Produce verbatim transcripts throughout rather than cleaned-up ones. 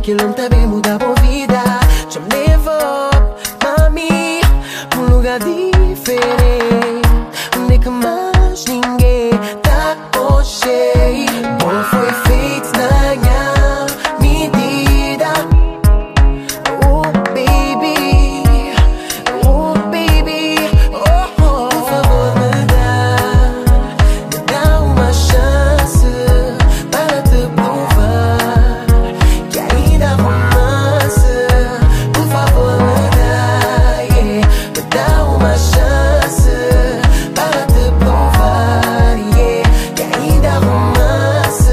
que não te vem mudar a vida. Já me levou, mami, pra um lugar diferente, onde que mais ninguém tá hoje. Bom foi feito na minha medida. Oh baby, oh baby, oh, oh. Por favor me dá, me dá uma chance para te provar que ainda há romance. Por favor me dá, yeah, me dá uma chance para te provar, yeah, que ainda há romance.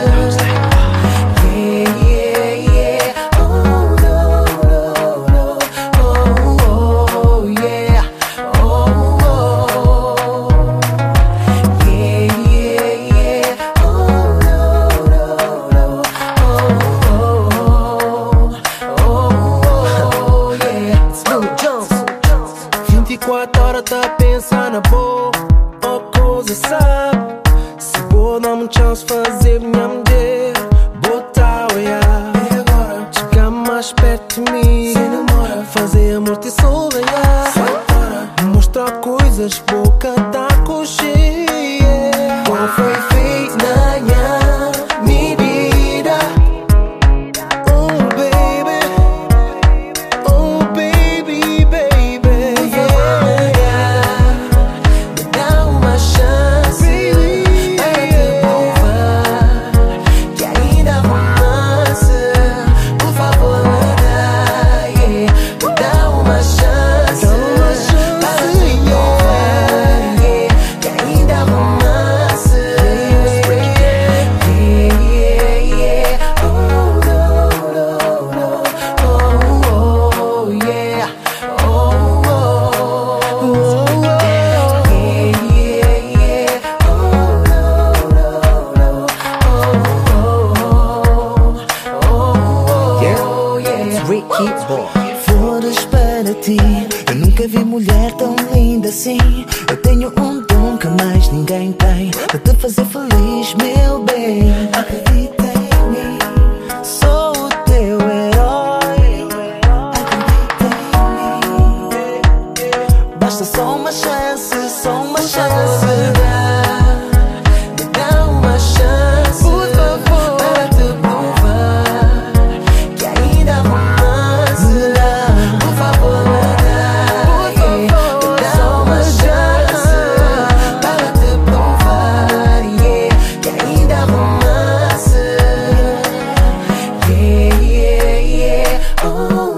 Yeah, yeah, yeah. Oh no, no, no. Oh, oh, yeah. Oh, oh. Yeah, yeah, yeah. Oh no, no, no. Oh, oh, oh, oh, yeah. Smooth Jones. vinte e quatro horas tá pensando na boa, oh coisa sabe. Se vou dar uma chance fazer minha mulher, botar o olhar. E agora? Chegar mais perto de mim, sem demora. Fazer amor te sonhar. Mostrar coisas, boca tá coxinha. Qual foi feito na minha medida. Oh baby, oh baby, baby, yeah. Me dá uma chance para te provar que ainda há romance. Por favor me dá, yeah, me dá uma chance para te provar, yeah, que ainda há romance. Yeah, yeah, yeah. Oh no, no, no. Oh, oh, yeah. Oh, oh, oh, yeah, yeah, yeah. Oh no, no, no. Oh, oh, oh, oh, yeah. Ricky Boy. Flores para ti, eu nunca vi mulher tão linda assim. Eu tenho um dom que mais ninguém tem, de te fazer feliz, meu bem. Acredita em mim, sou o teu herói. Acredita em mim, basta só uma chance, só uma chance. Me dá, me dá uma chance, por favor, para te provar que ainda há romance. Me dá, Por favor, me dá, yeah, me dá uma chance para te provar, yeah, que ainda há romance. Yeah, yeah, yeah. Oh,